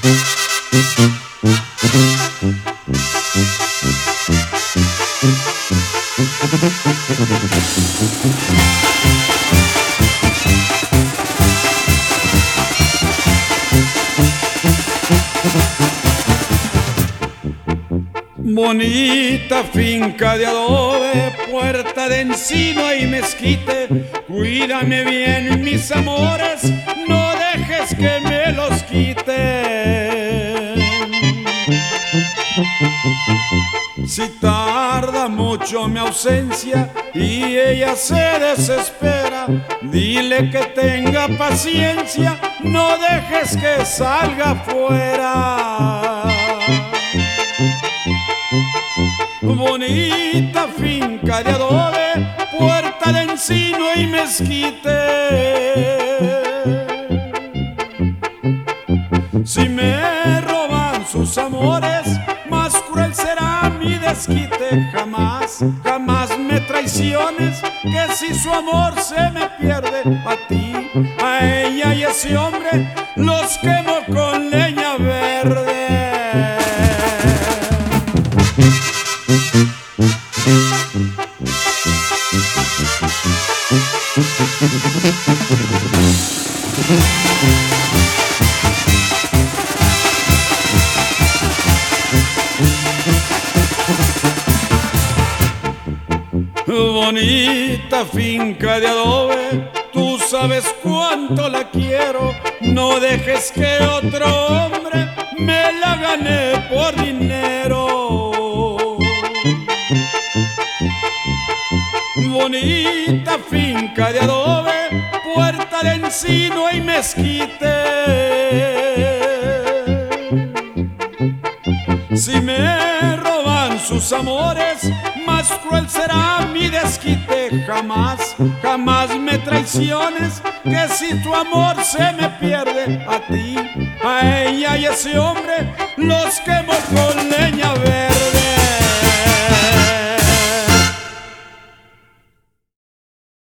Bonita finca de adobe, puerta de encino y mezquite. Cuídame bien, mis amores, no dejes que me los quiten. Si tarda mucho mi ausencia y ella se desespera, dile que tenga paciencia, no dejes que salga fuera. Bonita finca de adobe, puerta de encino y mezquite. Si me roban sus amores, más cruel será mi desquite. Jamás, jamás me traiciones, que si su amor se me pierde, a ti, a ella y a ese hombre los quemo con leña verde. Bonita finca de adobe, tú sabes cuánto la quiero, no dejes que otro hombre me la gane por dinero. Bonita finca de adobe, puerta de encino y mezquite. Si me roban sus amores, más cruel será mi desquite. Jamás, jamás me traiciones, que si tu amor se me pierde, a ti, a ella y a ese hombre los quemo con